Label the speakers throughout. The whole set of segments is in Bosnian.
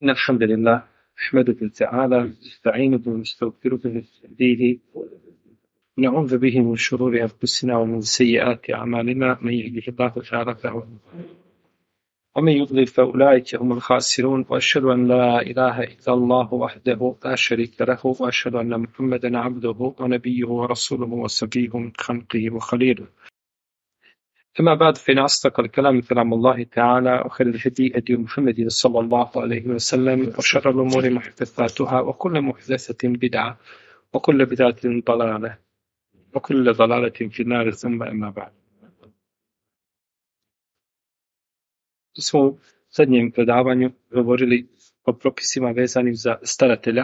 Speaker 1: إن الحمد لله نحمده تعالى نستعينه ونستغفره ونستهديه ونعوذ به من شرور أنفسنا ومن سيئات أعمالنا من يهده الله تعالى فهو المهتدي ومن يضلل فأولئك هم الخاسرون وأشهد أن لا إله إلا الله وحده لا شريك له وأشهد أن محمدا عبده ونبيه ورسوله وصفيه من خلقه وخليله. أما بعد فإن أصدق الكلام كلام الله تعالى وخير الهدي هدي محمد صلى الله عليه وسلم وشر الأمور محدثاتها وكل محدثة بدعة وكل بدعة ضلالة وكل ضلالة في النار ثم أما بعد. Smo u zadnjem predavanju govorili o propisima vezanim za staratelja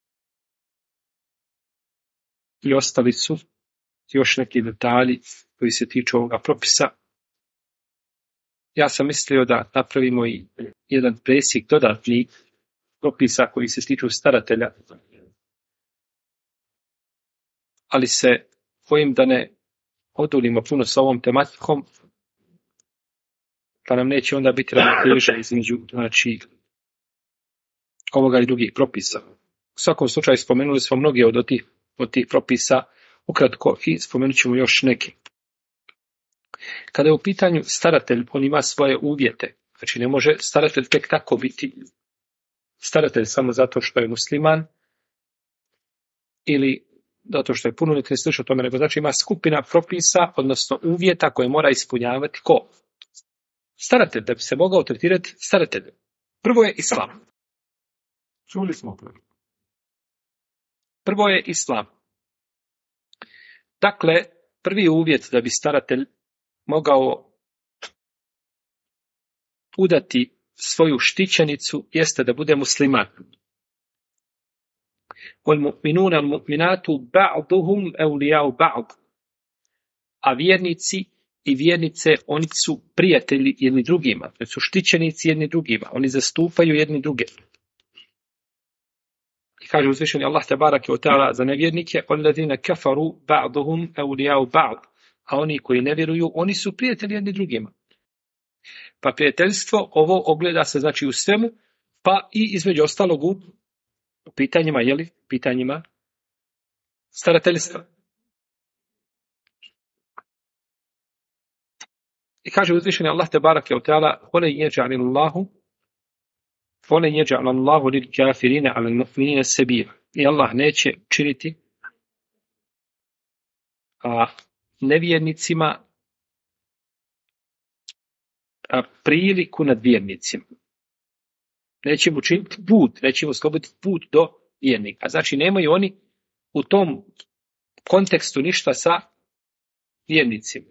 Speaker 1: i ostali su još neki detalji koji se tiču ovoga propisa. Ja sam mislio da napravimo i jedan presjek dodatnih propisa koji se tiču staratelja, ali se bojim da ne oduljimo puno s ovom tematikom, pa nam neće onda biti ravnoteža između ovoga i drugih propisa. U svakom slučaju spomenuli smo mnoge od tih propisa, ukratko, i spomenut ćemo još neke. Kada je u pitanju staratelj, on ima svoje uvjete. Znači ne može staratelj tek tako biti staratelj samo zato što je musliman ili zato što je punoljetan, slično tome, nego znači ima skupina propisa, odnosno uvjeta koje mora ispunjavati ko? Staratelj, da bi se mogao tretirati staratelj. Prvo je islam.
Speaker 2: Čuli smo prvo.
Speaker 1: Prvo je islam. Dakle, prvi uvjet da bi staratelj mogao udati svoju štićenicu jeste da bude musliman. وَالْمُؤْمِنُونَ الْمُؤْمِنَاتُ بَعْضُهُمْ أَوْلِيَاءُ بَعْضُ. A vjernici i vjernice, oni su prijatelji jedni drugima, oni su štićenici jedni drugima, oni zastupaju jedni druge. I kaže uzvišeni Allah tebarake ve taala za nevjernike: "Alladine kafaru ba'duhum awliya'u ba'd." A oni koji ne vjeruju, oni su prijatelji jedni drugima. Pa prijateljstvo ovo ogleda se znači u svemu, pa i između ostalog u pitanjima, pitanjima starateljstva. I kaže uzvišeni Allah tebarake ve taala: "Wala yaj'al Allahu lil kafirina 'ala al-mu'minina sabila." I Allah neće činiti nevjernicima priliku nad vjernicima. Neće mu činiti put, neće mu osloboditi put do vjernika. Znači nemaju oni u tom kontekstu ništa sa vjernicima.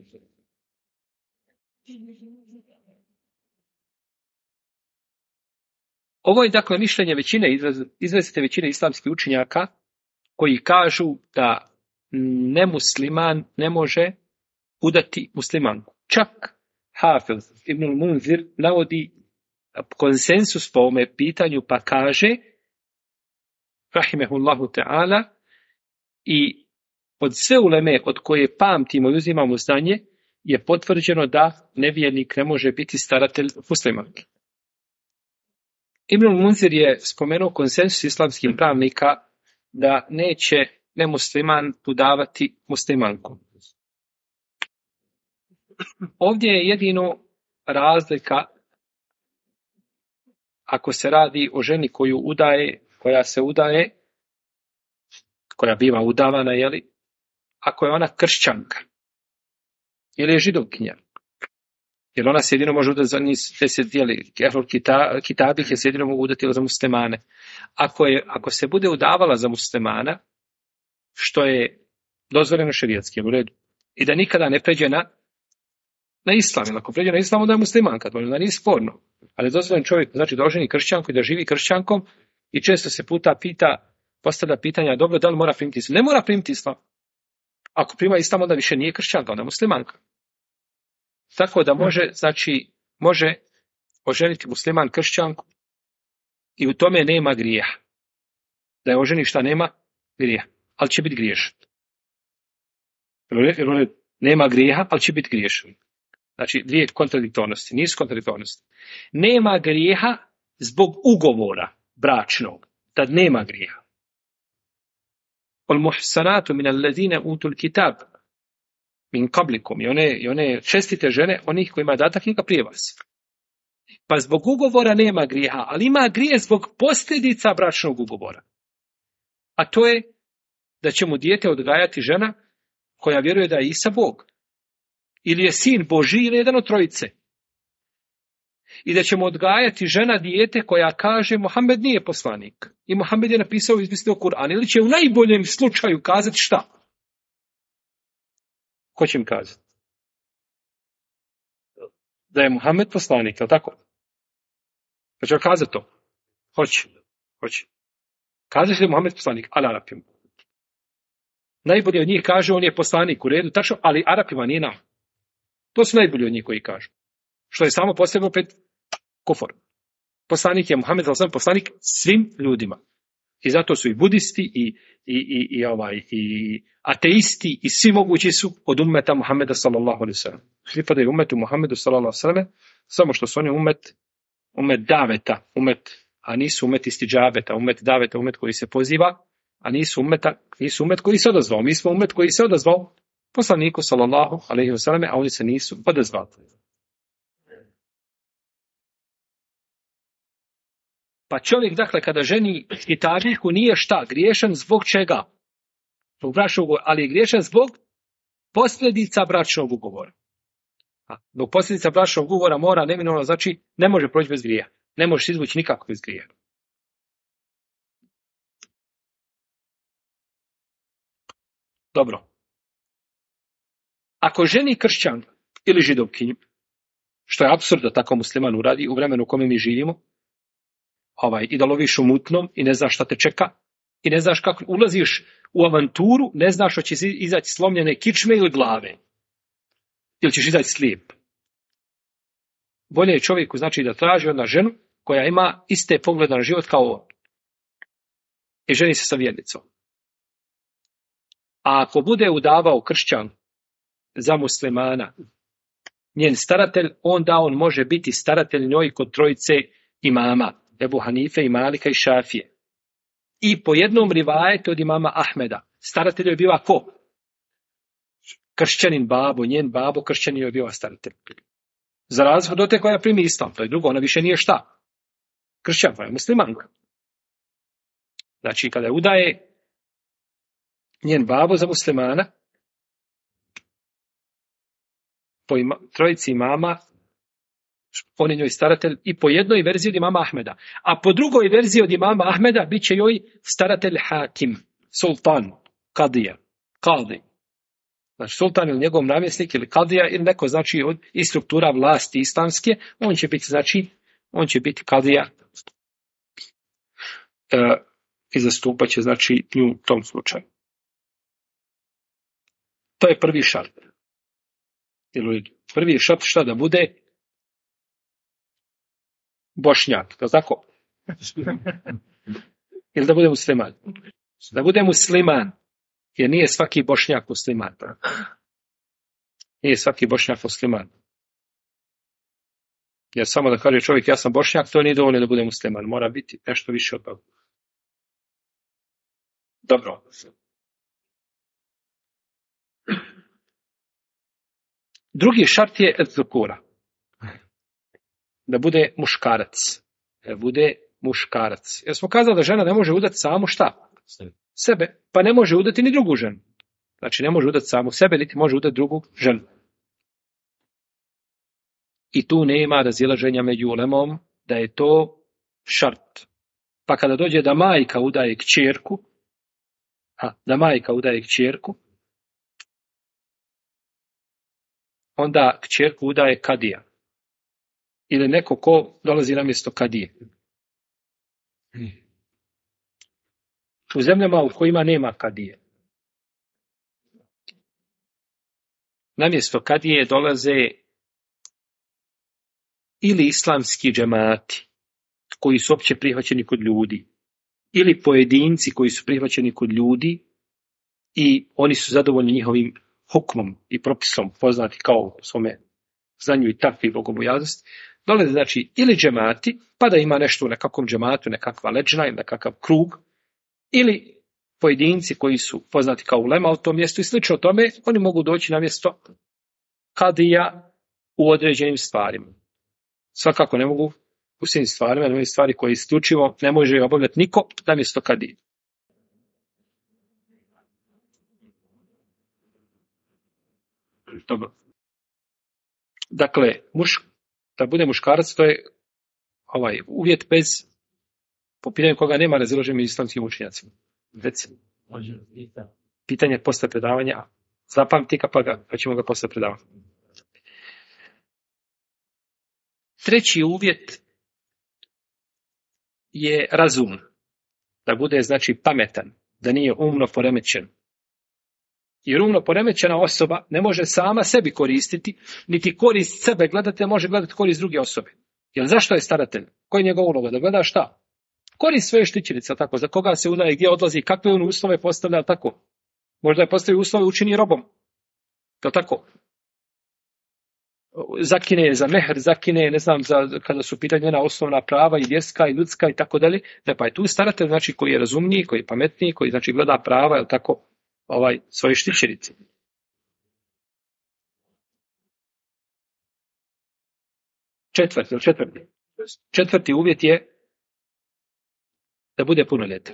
Speaker 1: Ovo je dakle mišljenje većine, izrazite većine islamskih učenjaka koji kažu da nemusliman ne može udati muslimanku. Čak Hafiz ibn al-Munzir navodi konsensus po ovome pitanju pa kaže rahimehullahu ta'ala, i od sve uleme od koje pamtimo i uzimamo znanje je potvrđeno da nevjernik ne može biti staratelj muslimanke. Ibn al-Munzir je spomenuo konsensus islamskih pravnika da neće nemusliman udavati muslimanku. Ovdje je jedino razlika ako se radi o ženi koja biva udavana, ako je ona kršćanka ili je židovkinja. Jer ona se jedino može udati za njih 10 dijeli. Kitabih je se jedino mogu udati za muslimane. Ako se bude udavala za muslimana, što je dozvoljeno šerijatski, u redu, i da nikada ne pređe na islam. Jer ako pređe na islam, onda je muslimanka, to nije sporno. Ali je dozvoljen čovjek, znači da oženi kršćanku i da živi kršćankom, i često se puta postavlja pitanja: dobro, da li mora primiti islam? Ne mora primiti islam. Ako prima islam, onda više nije kršćanka, onda je muslimanka. Tako da može oženiti musliman kršćanku i u tome nema grijeha. Da je oženi šta nema grijeha, ali će biti griješan. Jer nema grijeha, ali će biti griješan. Znači dvije kontradiktornosti, nisu kontradiktornosti. Nema grijeha zbog ugovora bračnog, tad nema grijeha. Wal muhsanatu min alladhina utul kitab min qablikum, i one čestite žene onih kojima je data knjiga prije vas. Pa zbog ugovora nema grijeha, ali ima grije zbog posljedica bračnog ugovora. A to je da će mu dijete odgajati žena koja vjeruje da je Isa Bog. Ili je sin Božji ili jedan od trojice. I da će mu odgajati žena dijete koja kaže Muhammed nije poslanik. I Muhammed je napisao i izmislio Kur'an. Ili će u najboljem slučaju kazati šta? Ko će im kazati? Da je Muhammed poslanik, je li tako? Pa će kazati to? Hoće. Kazati da je Muhammed poslanik, ali Arapima. Najbolji od njih kaže on je poslanik u redu, tačno, ali Arapima nije nam. To su najbolji od njih koji kažu. Što je samo posebno pred kufor. Poslanik je Muhammed, poslanik svim ljudima. I zato su i budisti i ateisti i svi mogući su od ummeta Muhammeda sallallahu alejhi ve sellem. Pripadaju ummetu Muhammedu sallallahu alejhi ve sellem, samo što su oni ummet daveta, a nisu ummet istidžabeta, ummet daveta, ummet koji se poziva, a nisu ummet koji se odazvao. Mi smo ummet koji se odazvao poslaniku sallallahu alejhi ve sellem, a oni se nisu odazvali. Pa čovjek, dakle, kada ženi kitabijku nije šta? Griješan zbog čega? Zbog bračnog ugovora, ali je griješan zbog posljedica bračnog ugovora. Zbog posljedica bračnog ugovora mora neminovno, znači ne može proći bez grija. Ne možeš izvući nikako bez grija. Dobro. Ako ženi kršćan ili židovkinju, što je apsurd da tako musliman uradi u vremenu u kome mi živimo, i da loviš u mutnom i ne znaš šta te čeka i ne znaš kako ulaziš u avanturu, ne znaš hoće izaći slomljene kičme ili glave. Ili ćeš izaći slijep. Bolje je čovjeku znači da traži od ženu koja ima iste poglede na život kao on. I ženi se sa vjernicom. A ako bude udavao kršćan za muslimana, njen staratelj, onda on može biti staratelj njoj kod trojice imama. Ebu Hanife i Malika i Šafije. I po jednom rivajetu od imama Ahmeda. Staratelj je bila ko? Kršćanin babo, njen babo, kršćanin je bio staratelj. Za razliku od te koja primi islam, to je drugo, ona više nije šta? Kršćan, pa je muslimanka. Znači, kada je udaje njen babo za muslimana, po trojici imama, on je njoj staratelj i po jednoj verziji od imama Ahmeda. A po drugoj verziji od imama Ahmeda bit će joj staratelj hakim, sultan, kadija, kadi. Znači sultan ili njegov namjesnik ili kadija ili neko znači od iz struktura vlasti islamske, on će biti kadija i zastupat će znači nju u tom slučaju. To je prvi šart. Prvi šart šta da bude? Bošnjak, to tako? Ili da bude musliman? Da bude musliman, jer nije svaki Bošnjak musliman. Nije svaki Bošnjak musliman. Jer samo da kaže čovjek ja sam Bošnjak, to nije dovoljno da bude musliman. Mora biti nešto više od toga. Dobro. Drugi šart je edzukura. Da bude muškarac. Jer smo kazali da žena ne može udati samu šta? Sebe. Pa ne može udati ni drugu ženu. Znači ne može udati samu sebe, niti može udati drugu ženu. I tu nema razilaženja među ulemom da je to šart. Pa kada dođe da majka udaje kćerku, onda kćerku udaje kadija. Ili neko ko dolazi na mjesto kadije. U zemljama u kojima nema kadije. Na mjesto kadije dolaze ili islamski džemati koji su opće prihvaćeni kod ljudi, ili pojedinci koji su prihvaćeni kod ljudi i oni su zadovoljni njihovim hukmom i propisom, poznati kao u svome znanju i takvi bogobojaznosti, Dolaze znači ili džemati, pa da ima nešto u nekakvom džematu, nekakva leđna ili nekakav krug, ili pojedinci koji su poznati kao ulema u tom mjestu i slično tome, oni mogu doći na mjesto kadija u određenim stvarima. Svakako ne mogu u svim stvarima, ne mogu stvari koje isključivo ne može obavljati niko na mjesto kadije. Dobro. Dakle, da bude muškarac, to je uvjet bez, po pitanju koga nema razilaženja među islamskim učenjacima. Recimo, pitanje posle predavanja, zapamti ga pa ćemo ga posle predavati. Treći uvjet je razum. Da bude, znači, pametan, da nije umno poremećen. Jer umno poremećena osoba ne može sama sebi koristiti, niti korist sebe gledati, može gledati korist druge osobe. Jer zašto je staratelj? Koji je njegov uloga? Da gleda šta? Korist svoje štićenice, tako, za koga se udaje, gdje odlazi, kakve on uslove postavlja, tako. Možda je postavio uslove, učini robom. To tako. Zakine za mehr, zakine, ne znam, kada su pitanje njena osnovna prava i vjerska i ljudska i tako dalje. Ne, pa je tu staratelj, znači, koji je razumniji, koji je pametniji, koji, znači, gleda prava, je tako, svoje štićenice. Četvrti uvjet je da bude punoljetan.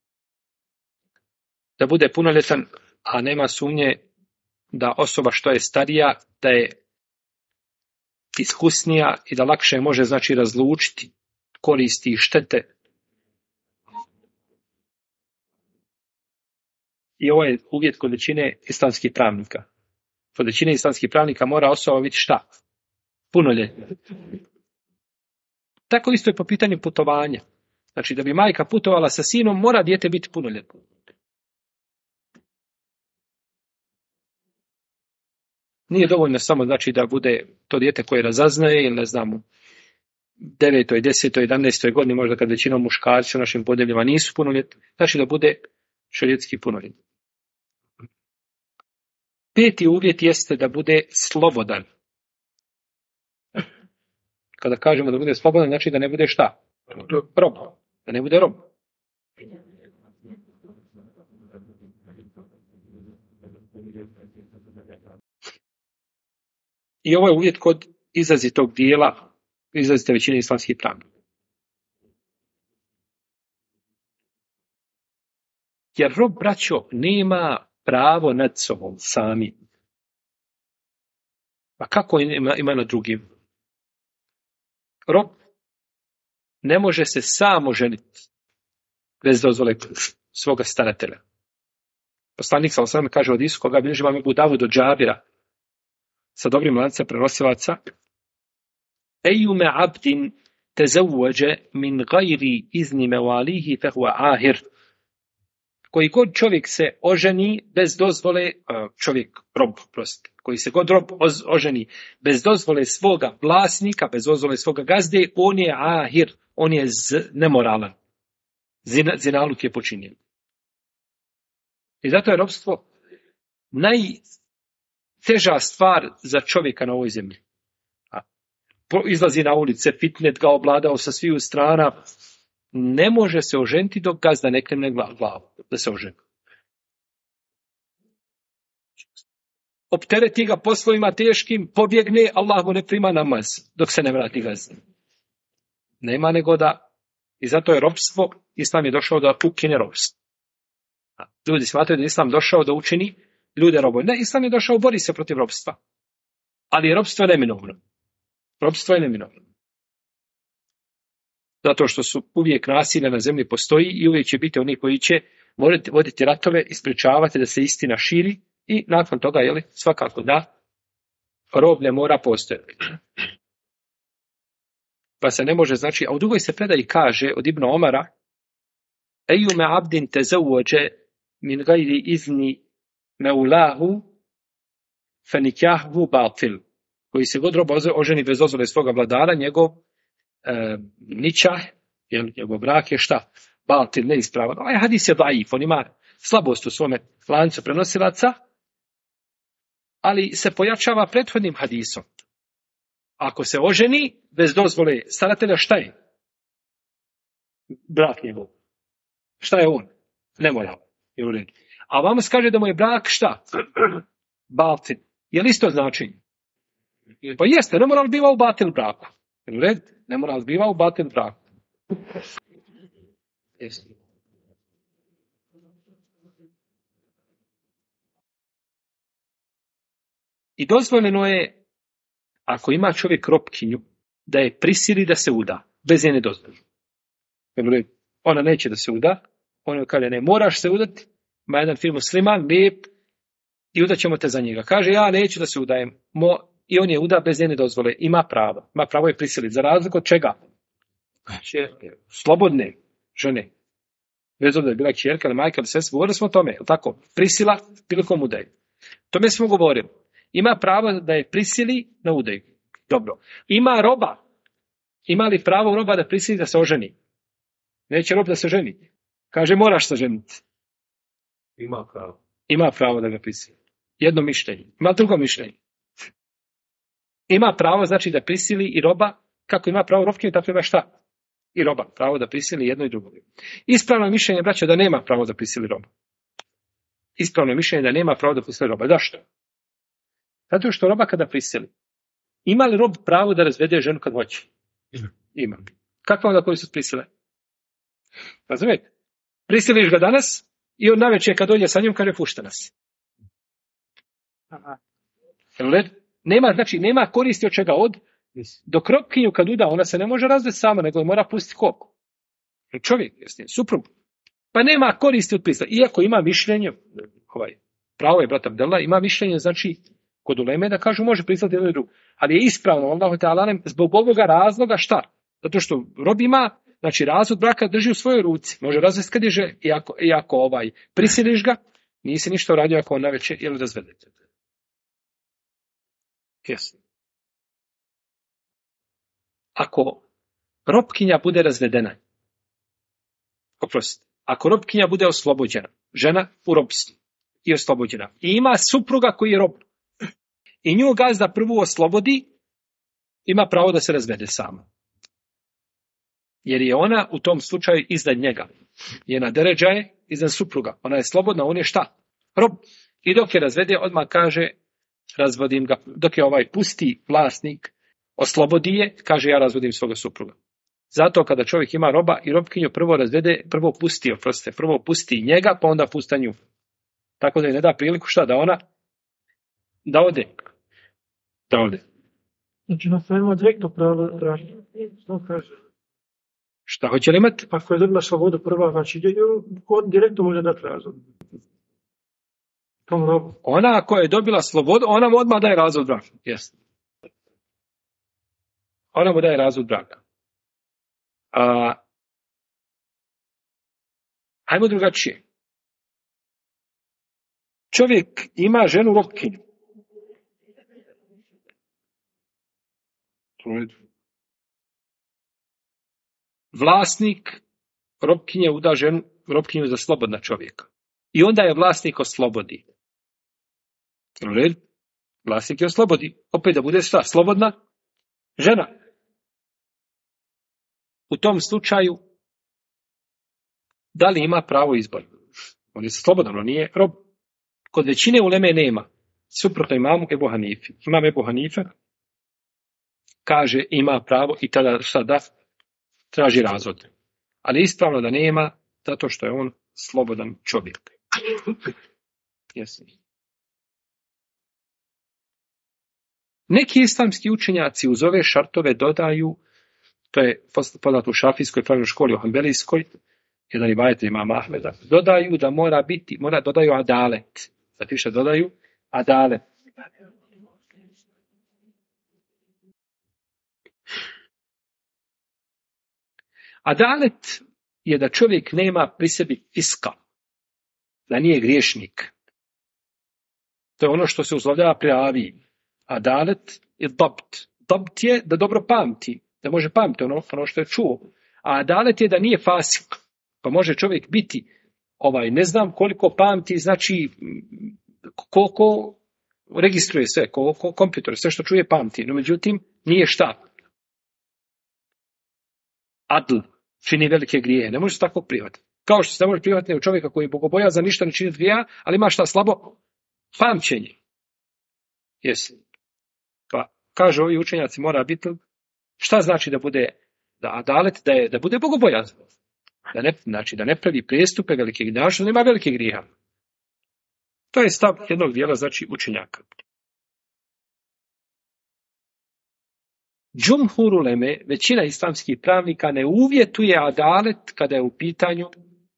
Speaker 1: Da bude punoljetan, a nema sumnje da osoba što je starija, da je iskusnija i da lakše može, znači, razlučiti koristi i štete. I ovo je uvjet kod većine islamskih pravnika. Kod većine islamskih pravnika mora osoba biti šta? Punoljetna. Tako isto je po pitanju putovanja. Znači, da bi majka putovala sa sinom, mora dijete biti punoljetno. Nije dovoljno samo, znači, da bude to dijete koje razaznaje, ili ne znam, u 9., 10., 11. godini, možda kad većinom muškarci u našim podnebljima nisu punoljetni, znači da bude šerijetski punoljetni. Peti uvjet jeste da bude slobodan. Kada kažemo da bude slobodan, znači da ne bude šta? Rob. Da ne bude rob. I ovo je uvjet kod izrazitog dijela, izrazite većine islamskih pravnika. Jer rob, braćo, nema pravo nad sobom sami. A kako ima nad drugim? Rob ne može se sam oženiti bez dozvole svoga staratelja. Poslanik sallallahu alejhi ve sellem kaže od Isu, koga bilježi Ebu Davud od Džabira, sa dobrim lancem prenosilaca: Ejume abdin tezawwaja min gajri izni mevalihi fehuwa ahir. Koji god čovjek se oženi bez dozvole, koji se god rob oženi bez dozvole svoga vlasnika, bez dozvole svoga gazde, on je ahir, on je nemoralan. Zinaluk je počinjen. I zato je robstvo najteža stvar za čovjeka na ovoj zemlji. Izlazi na ulice, fitnet ga obladao sa sviju strana, ne može se oženiti dok gazda ne krene glavu da se oženi. Optereti ga poslovima teškim, pobjegne, Allah mu ne prima namaz dok se ne vrati gazda. Nema nego da, i zato je robstvo, Islam je došao da ukine robstvo. Ljudi smatraju da Islam došao da učini ljude robove. Ne, Islam je došao, bori se protiv robstva. Ali robstvo je neminovno. Robstvo je neminovno. Zato što su uvijek nasilje na zemlji postoji i uvijek će biti oni koji će voditi ratove i sprečavati da se istina širi i nakon toga, svakako da roblje mora postojati. Pa se ne može, znači, a u drugoj se predaji kaže od Ibn Omara: Ejume abdin tezawwaja min gajri izni meulahu fenikjahu batil. Koji se god rob oženi bez dozvole svoga vladara, njegov ničah, njegov brak je šta? Batil, neispravan. Ovaj hadis je daif, on ima slabost u svome lancu prenosilaca, ali se pojačava prethodnim hadisom. Ako se oženi bez dozvole staratelja, šta je? Brak njegov. Šta je on? Nemoral. A vama se kaže da mu je brak šta? Batil. Je li isto značenje? Pa jeste, nemoral biva u batil braku. Nemoral biva u batil braku. Jeste. I dozvoljeno je, ako ima čovjek ropkinju, da je prisili da se uda, bez njene dozvole. Ona neće da se uda, on kaže ne moraš se udati, ima jedan film musliman, lijep, i udaćemo te za njega. Kaže ja neću da se udajem, i on je uda bez njene dozvole, ima pravo je prisiliti, za razliku od čega? Slobodne žene. Bez obzira je bila kćerka ili majka ili sestra, govorili smo o tome, tako? Prisila prilikom udaje. Tome smo govorili. Ima pravo da je prisili na udaju. Dobro. Ima roba. Ima li pravo roba da prisili da se oženi? Neće rob da se ženi. Kaže moraš se ženiti.
Speaker 2: Ima pravo.
Speaker 1: Ima pravo da ga prisili. Jedno mišljenje. Ima drugo mišljenje. Ima pravo znači da prisili i roba. Kako ima pravo robkinju, tako ima šta? I roba. Pravo da prisili jedno i drugo. Ispravno mišljenje, braćo, da nema pravo da prisili roba. Ispravno mišljenje da nema pravo da prisili roba. Zašto? Zato što roba kada prisili. Ima li rob pravo da razvede ženu kad hoće? Ima. Kako onda koji su prisile? Razumijete? Prisiliš ga danas i on navečer kad dođe sa njom kaže pušta nas. Nema koristi od čega dok ropkinju kad uda, ona se ne može razvesti sama, nego mora pustiti koliko. Čovjek, suprug. Pa nema koristi od prisile. Iako ima mišljenje, pravo je brat Abdela, ima mišljenje, znači, kod uleme da kažu može pristati jedno i drugo. Ali je ispravno, Allahu Teala zbog ovoga razloga šta? Zato što rob ima, znači razvod braka drži u svojoj ruci. Može razvesti kad je iako prisiliš ga, nisi ništa uradio ako on navečer ili razvedete. Jasno. Ako robkinja bude razvedena, ako robkinja bude oslobođena, žena u robstvu i oslobođena, i ima supruga koji je rob, i nju gazda prvu oslobodi, ima pravo da se razvede sama. Jer je ona u tom slučaju iznad njega. Njena deređa je iznad supruga. Ona je slobodna, on je šta? Rob. I dok je razvede, odmah kaže, razvodim ga. Dok je pusti vlasnik, oslobodi je, kaže ja razvodim svoga supruga. Zato kada čovjek ima roba i robkinju prvo razvede, prvo pusti njega, pa onda pusta nju. Tako da je ne da priliku šta da ona da ode.
Speaker 3: Znači na svema direktno pravo traži. Što kaže?
Speaker 1: Šta hoće li imati?
Speaker 3: Ako je dobila slobodu prva, znači direktno može dati razvod. Tom robu.
Speaker 1: Ona ako je dobila slobodu, ona mu odmah daje razvod braka. Yes. Ona mu daje razvod braka. Hajmo drugačije. Čovjek ima ženu robkinju. Vlasnik robkinje uda ženu robkinju za slobodna čovjeka. I onda je vlasnik oslobodi. Vlasnik je oslobodi. Opet da bude šta? Slobodna žena. U tom slučaju da li ima pravo izbora? On je slobodan, on nije rob. Kod većine uleme nema. Suprotno imamu Ebu Hanifi. Imam Ebu Hanife kaže ima pravo i tada šta da traži razvod. Ali ispravno da nema zato što je on slobodan čovjek. Yes. Neki islamski učenjaci uz ove šartove dodaju, to je poznato u šafijskoj pravnoj školi, u hanbelijskoj, jedan rivajet imama Ahmeda, dodaju da dodaju adalet. Zato više dodaju adalet. Adalet je da čovjek nema pri sebi fiska, da nije griješnik. To je ono što se uslovljava pri aviji. Adalet je dabt. Dabt je da dobro pamti, da može pamti ono što je čuo. A adalet je da nije fasik. Pa može čovjek biti, ne znam koliko pamti, znači koliko registruje sve, ko kompjuter, sve što čuje pamti, no međutim nije šta. Adl, čini velike grijehe, ne može se tako prihvatiti. Kao što se ne može prihvatiti u čovjeka koji je bogobojazan, ništa ne čini grijeha, ali ima šta slabo pamćenje. Jesi. Pa kažu ovi učenjaci mora biti, šta znači da bude da adalet, da bude bogobojazan. Da ne pravi prijestupe velike grijeha, što nema velike grijeha. To je stav jednog dijela, znači učenjaka. Džumhur uleme, većina islamskih pravnika ne uvjetuje adalet kada je u pitanju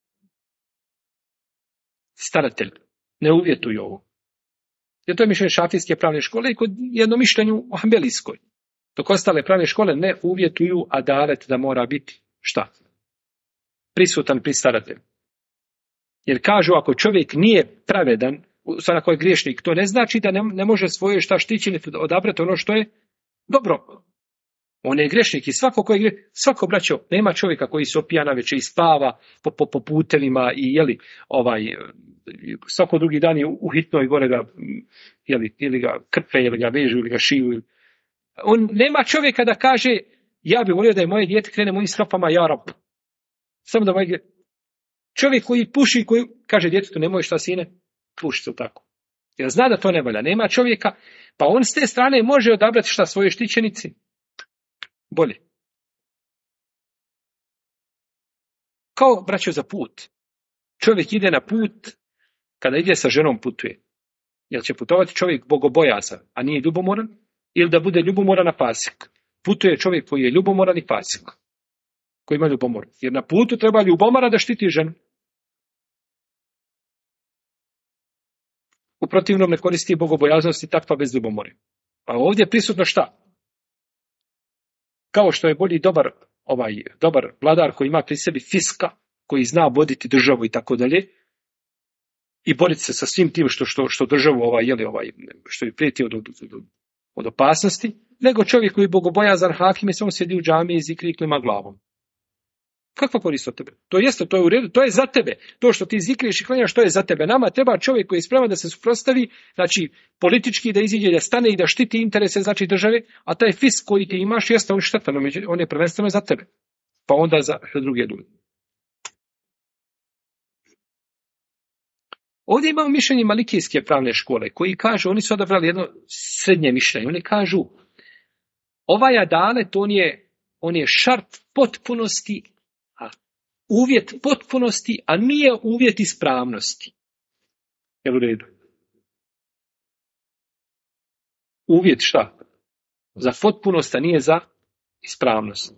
Speaker 1: staratelj. Ne uvjetuju ovo. Jer to je mišljenje šafijske pravne škole i kod jedno mišljenju u hanbelijskoj. Dok ostale pravne škole ne uvjetuju adalet da mora biti šta? Prisutan pri staratelju. Jer kažu ako čovjek nije pravedan, sad ako je griješnik, to ne znači da ne može svoje šta štićenje odabrati ono što je dobro. On je grešnik i svako braćo, nema čovjeka koji se opija navečer i spava po putevima i svako drugi dan je u hitnoj gore ga ili ga krpe ili ga vežu ili ga šiju. On nema čovjeka da kaže ja bih volio da je moje dijete krene mojim stopama, ja rab. Samo da čovjek koji puši, koji kaže djetetu nemoj šta sine, puši se tako. Jer zna da to ne valja. Nema čovjeka, pa on s te strane može odabrati šta svoje štićenici. Bolje. Kao braćo za put. Čovjek ide na put, kada ide sa ženom putuje. Jel će putovati čovjek bogobojazan, a nije ljubomoran? Ili da bude ljubomoran na pasik? Putuje čovjek koji je ljubomoran i pasik. Koji ima ljubomor. Jer na putu treba ljubomora da štiti ženu. U protivnom ne koristi bogobojaznosti takva bez ljubomore. A ovdje je prisutno šta? Kao što je bolji dobar vladar koji ima pri sebi fiska, koji zna voditi državu i tako dalje, i boriti se sa svim tim što državu što je prijeti od opasnosti, nego čovjek koji je bogobojazan hakim i samo sjedi u džamiji i zikri i klima glavom. Kakva korist od tebe? To je u redu, to je za tebe. To što ti zikriš i klanjaš, to je za tebe. Nama treba čovjek koji je spreman da se suprotstavi, znači politički da iziđe, da stane i da štiti interese znači države, a taj fisk koji ti imaš jeste on štetan, on je prvenstveno za tebe. Pa onda za druge ljude. Ovdje imamo mišljenje malikijske pravne škole koji kažu, oni su odabrali jedno srednje mišljenje. Oni kažu, ovaj adalet, on je šart potpunosti, uvjet potpunosti, a nije uvjet ispravnosti. Jel u redu? Uvjet šta? Za potpunost, a nije za ispravnost.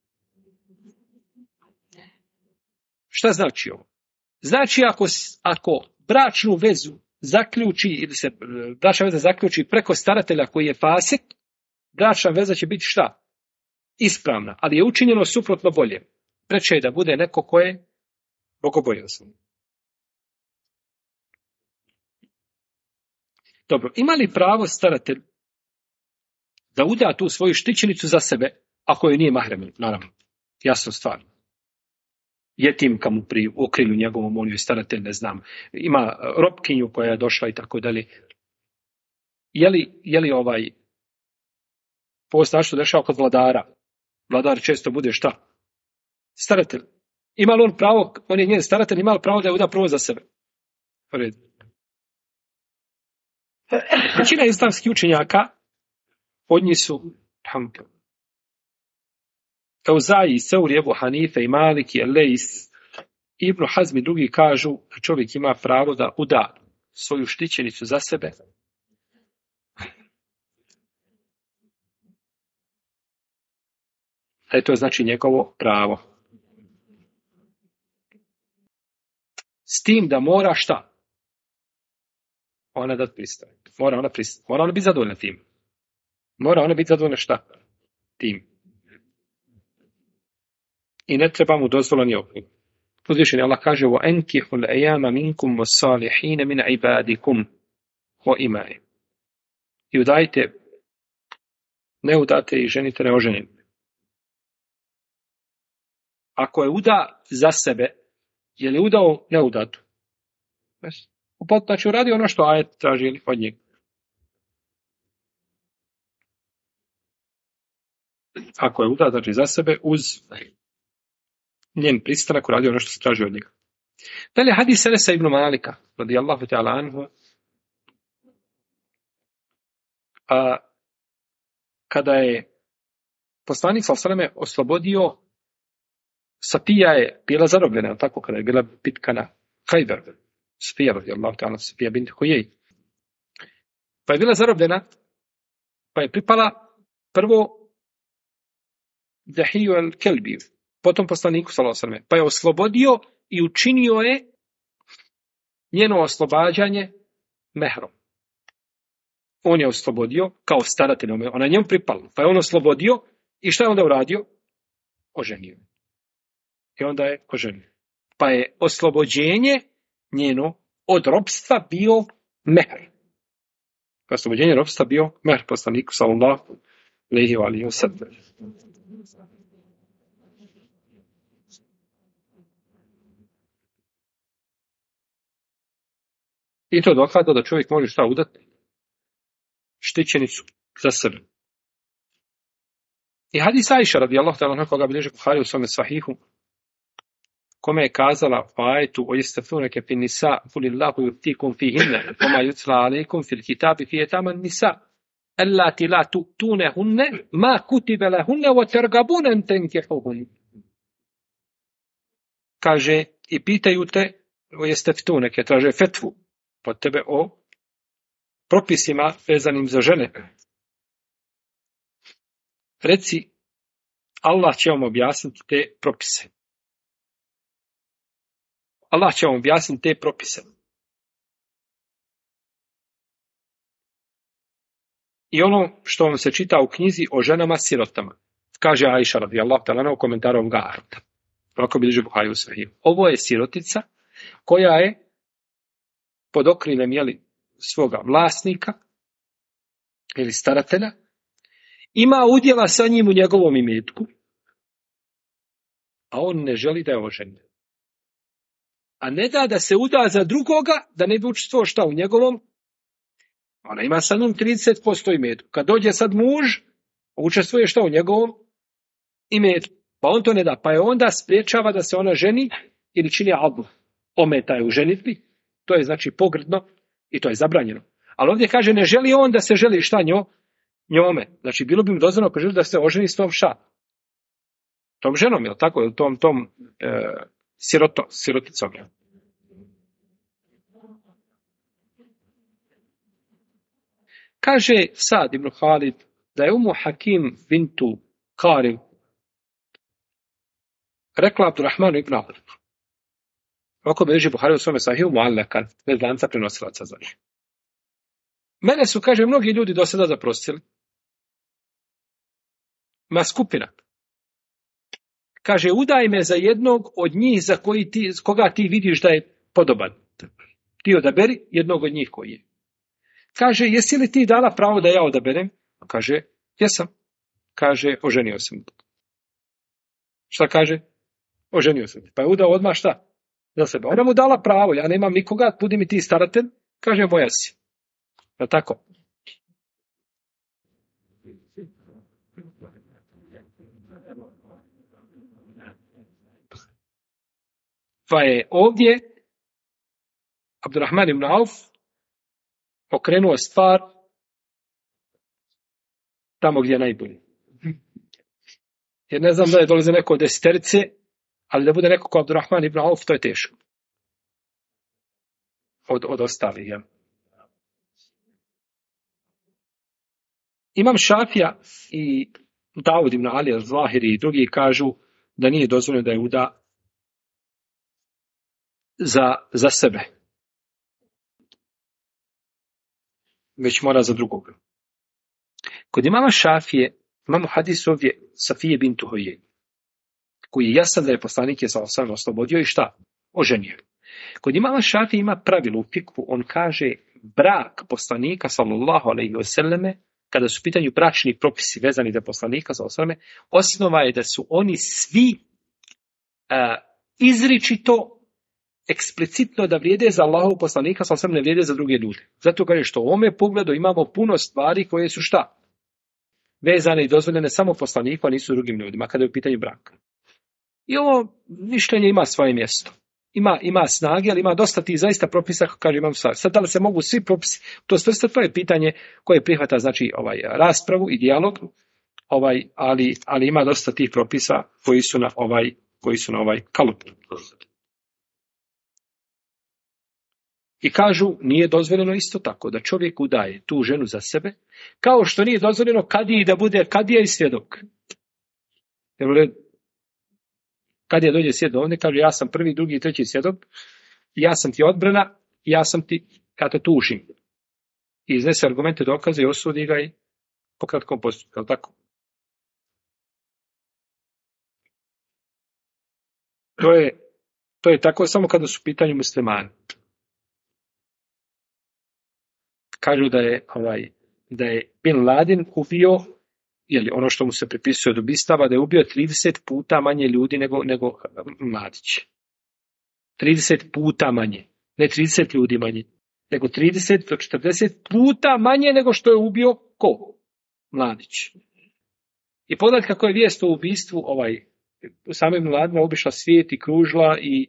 Speaker 1: Šta znači ovo? Znači ako bračnu vezu zaključi, ili se bračna veza zaključi preko staratelja koji je fasik, bračna veza će biti šta? Ispravna, ali je učinjeno suprotno bolje. Preče je da bude neko ko je bogobojazan. Dobro, ima li pravo staratelj da uda tu svoju štićenicu za sebe, ako joj nije mahremen? Naravno, jasno stvar. Jetimka mu pri okrilju njegovom, on joj staratelj, ne znam, ima robkinju koja je došla i tako dalje. Je li postoje što dešava kod vladara? Vladar često bude šta? Staratelj. Ima li on pravo, on je njen staratelj, ima li pravo da je uda prvo za sebe? Red. Većina islamskih učenjaka od njih su Euzaji, Seuri, Ebu Hanife i Maliki, Lejs, Ibn Hazm i drugi kažu da čovjek ima pravo da uda svoju štićenicu za sebe. A to znači njegovo pravo. S tim da mora šta? Ona da pristaje. Mora ona biti zadovoljna tim. Mora ona biti zadovoljna šta? Tim. I ne treba mu dozvola ni okvir. Uzvišeni Allah kaže وَأَنْكِحُ الْأَيَامَ مِنْكُمْ وَالصَّالِحِينَ مِنْ عِبَادِكُمْ وَإِمَائِمْ. I udajte, ne udate i ženite neoženjeni. Ako je uda za sebe, je li udao neudatu? Znači, uradio ono što ajet traži od njega. ako je udala, znači za sebe, uz njen pristanak uradio ono što se traži od njega. Dalje, hadis Enesa ibn Malika, radijallahu ta'ala anhu, kada je poslanik sallallahu alejhi ve sellem oslobodio, Safija je bila zarobljena, tako, kada je bila bitka na Hajber. Safija, radijallahu ta'ala, Safija bint Huyej. Pa je bila zarobljena, pa je pripala prvo Dahiju el-Kelbiju, potom poslaniku sallallahu alejhi ve sellem, pa je oslobodio i učinio je njeno oslobađanje mehrom. On je oslobodio kao staratelj, ona je njemu pripala, pa je on oslobodio i šta je onda uradio? Oženio. I onda je oženio. Pa je oslobođenje njeno od ropstva bio mehr. Pa je oslobođenje ropstva bio mehr poslaniku sallallahu alejhi ve sellem. I to dokazuje da čovjek može šta udati? Štićenicu za sebe. I hadis Ajša radijallahu ta'ala anha, koga bilježi Buhari u svome sahihu, kome je kazala u ajetu o yastaftunaka fin nisa kulillahu yuftikum fihinna wama yutla alaykum fil kitabi fi yatama nisa allati la tu'tunahunna ma kutiba lahunna wa targabuna an tankihuhun. Kaže, i pitaju te o yastaftunaka, traže fetvu pod tebe o propisima vezanim za žene. Reci, Allah će vam objasniti te propise. Allah će vam objasniti te propise. I ono što vam se čita u knjizi o ženama sirotama. Kaže Ajša radijallahu ta'ala anha u komentaru ovoga ajeta. Ovako bilježi Buhari u Sahihu. Ovo je sirotica koja je pod okriljem svoga vlasnika ili staratelja, ima udjela sa njim u njegovom imetku, a on ne želi da je oženi. A ne da se uda za drugoga, da ne bi učestvovao šta u njegovom. Ona ima sa njim 30% imetku. Kad dođe sad muž, učestvuje šta u njegovom imetku. Pa on to ne da. Pa je onda spriječava da se ona ženi ili čini albu. Ometa je u ženitbi. To je znači pogrdno i to je zabranjeno. Ali ovdje kaže ne želi on da se želi šta njome. Znači bilo bi mu dozvoljeno ako želi da se oženi s tom tom ženom, je li tako? Ili tom siroticom. Kaže Sad ibn Halid da je Umu Hakim bintu Karim rekla Abdurrahmanu ibn Auf. Ovako bilježi Buhari u svome sahihu muallakan, bez lanca prenosilaca za njih. Mene su, kaže, mnogi ljudi do sada zaprosili. Ma skupina. Kaže, udaj me za jednog od njih za koga ti vidiš da je podoban. Ti odaberi jednog od njih koji je. Kaže, jesi li ti dala pravo da ja odaberem? Kaže, jesam. Kaže, oženio sam. Šta kaže? Oženio sam. Pa je udao odmah šta? Za sebe. Ona mu dala pravo, ja nemam nikoga, budi mi ti staratelj. Kaže, moja si. Je tako? Pa je ovdje Abdurrahman ibn Auf okrenuo stvar tamo gdje je najbolji. Jer ne znam da je dolaze neko od deseterice, ali da bude neko kao Abdurrahman ibn Auf, to je teško. Od ostalih, ja. Imam Šafija i Davud ibn Ali al-Zahiri i drugi kažu da nije dozvoljeno da je uda za sebe. Već mora za drugog. Kod imama Šafije imamo hadis ovdje Safije bintu Huyej, koji je jasan da je poslanik je sallallahu oslobodio i šta? Oženio. Kod imama Šafije ima pravilo u fikhu, on kaže brak poslanika sallallahu alejhi ve selleme, kada su u pitanju bračni propisi vezani za poslanika sallallahu alejhi ve selleme, osnova je da su oni svi izričito eksplicitno da vrijede za Allahov poslanika, sallallahu alejhi ve sellem, ne vrijede za druge ljude. Zato kaže što u ovome pogledu imamo puno stvari koje su šta? vezane i dozvoljene samo poslaniku, a nisu drugim ljudima, kada je u pitanju braka. I ovo mišljenje ima svoje mjesto. Ima snage, ali ima dosta tih zaista propisa, kako kaže imam sad da li se mogu svi propisi, to svrstati, to je pitanje koje prihvata, znači, raspravu i dijalog, ali ima dosta tih propisa koji su na ovaj kalup. I kažu, nije dozvoljeno isto tako da čovjek udaje tu ženu za sebe, kao što nije dozvoljeno kadiji da bude kadija i svjedok. Jer kadija dođe svjedok ovdje, kaže, ja sam prvi, drugi, treći svjedok, ja sam ti odbrana, ja te tužim. I iznese argumente, dokaze i osudi ga i po kratkom postupku, je tako? To je tako samo kada su u pitanju muslimani. Kažu da je Bin Laden ubio, ili ono što mu se pripisuje od ubistava, da je ubio 30 puta manje ljudi nego Mladić. 30 puta manje. Ne 30 ljudi manje, nego 30 do 40 puta manje nego što je ubio ko? Mladić. I pogledajte kako je vijest o ubistvu samim Mladima obišla svijet i kružila i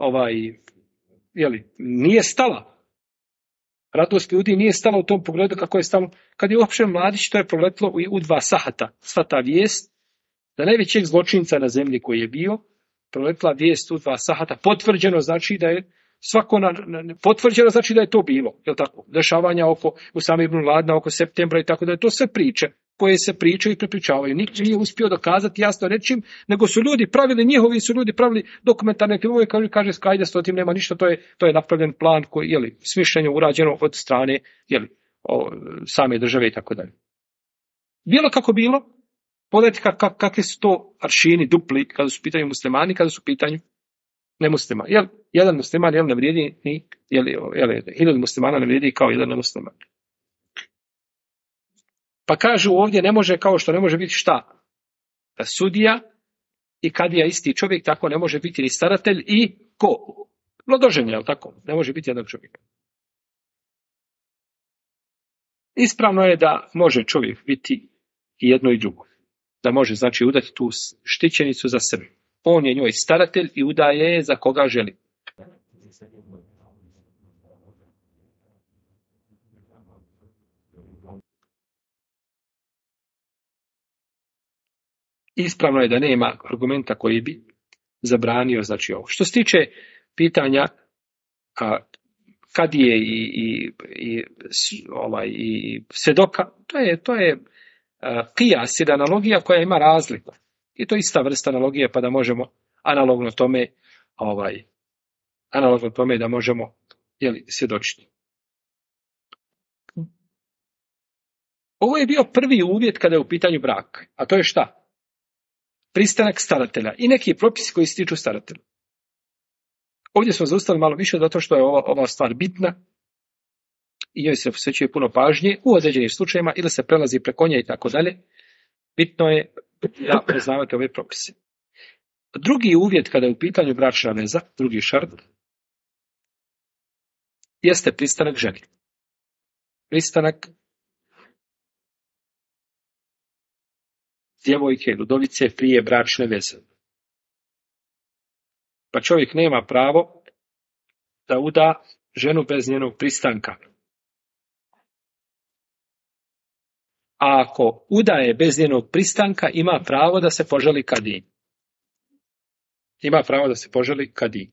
Speaker 1: nije stala. Radost ljudi nije stala u tom pogledu kako je stalo. Kad je uopšte Mladić, to je proletlo u 2 sahata. Sva ta vijest, da najvećeg zločinca na zemlji koji je bio, proletla vijest u 2 sahata. Potvrđeno znači da je potvrđeno znači da je to bilo. Je li tako? Dešavanja oko Usame ibn Ladna, oko septembra i tako da je to sve priče koje se pričaju i prepričavaju. Niko nije uspio dokazati jasno rečim, nego su ljudi pravili dokumentarne filmove, kaže skajde s tim nema ništa, to je napravljen plan koji smišljeno urađeno od strane same države i tako dalje. Bilo kako bilo, pogledajte kakvi su to aršini dupli kada su u pitanju muslimani, kada su u pitanju nemuslimani. Jedan musliman ne vrijedi ni 1000 muslimana ne vrijedi kao jedan nemusliman. Pa kažu ovdje ne može, kao što ne može biti šta? Sudija i kadija isti čovjek, tako ne može biti ni staratelj i ko? Mladoženja, je li tako? Ne može biti jedan čovjek. Ispravno je da može čovjek biti i jedno i drugo. Da može, znači, udati tu štićenicu za sebe. On je njoj staratelj i udaje je za koga želi. Ispravno je da nema argumenta koji bi zabranio, znači ovo. Što se tiče pitanja kadije i svjedoka, to je kijas, jedna analogija koja ima razliku. I to je ista vrsta analogije, pa da možemo analogno tome da možemo svjedočiti. Ovo je bio prvi uvjet kada je u pitanju brak, a to je šta? Pristanak staratelja i neki propisi koji se tiču staratelja. Ovdje smo zaustavili malo više zato što je ova stvar bitna i njoj se posvećuje puno pažnje u određenim slučajevima ili se prelazi preko nje i tako dalje. Bitno je da poznavate ove propise. Drugi uvjet kada je u pitanju bračna veza, drugi šart, jeste pristanak žene. Pristanak djevojke ili udovice prije bračne veze. Pa čovjek nema pravo da uda ženu bez njenog pristanka. A ako udaje bez njenog pristanka, ima pravo da se požali kadiji. Ima pravo da se požali kadiji.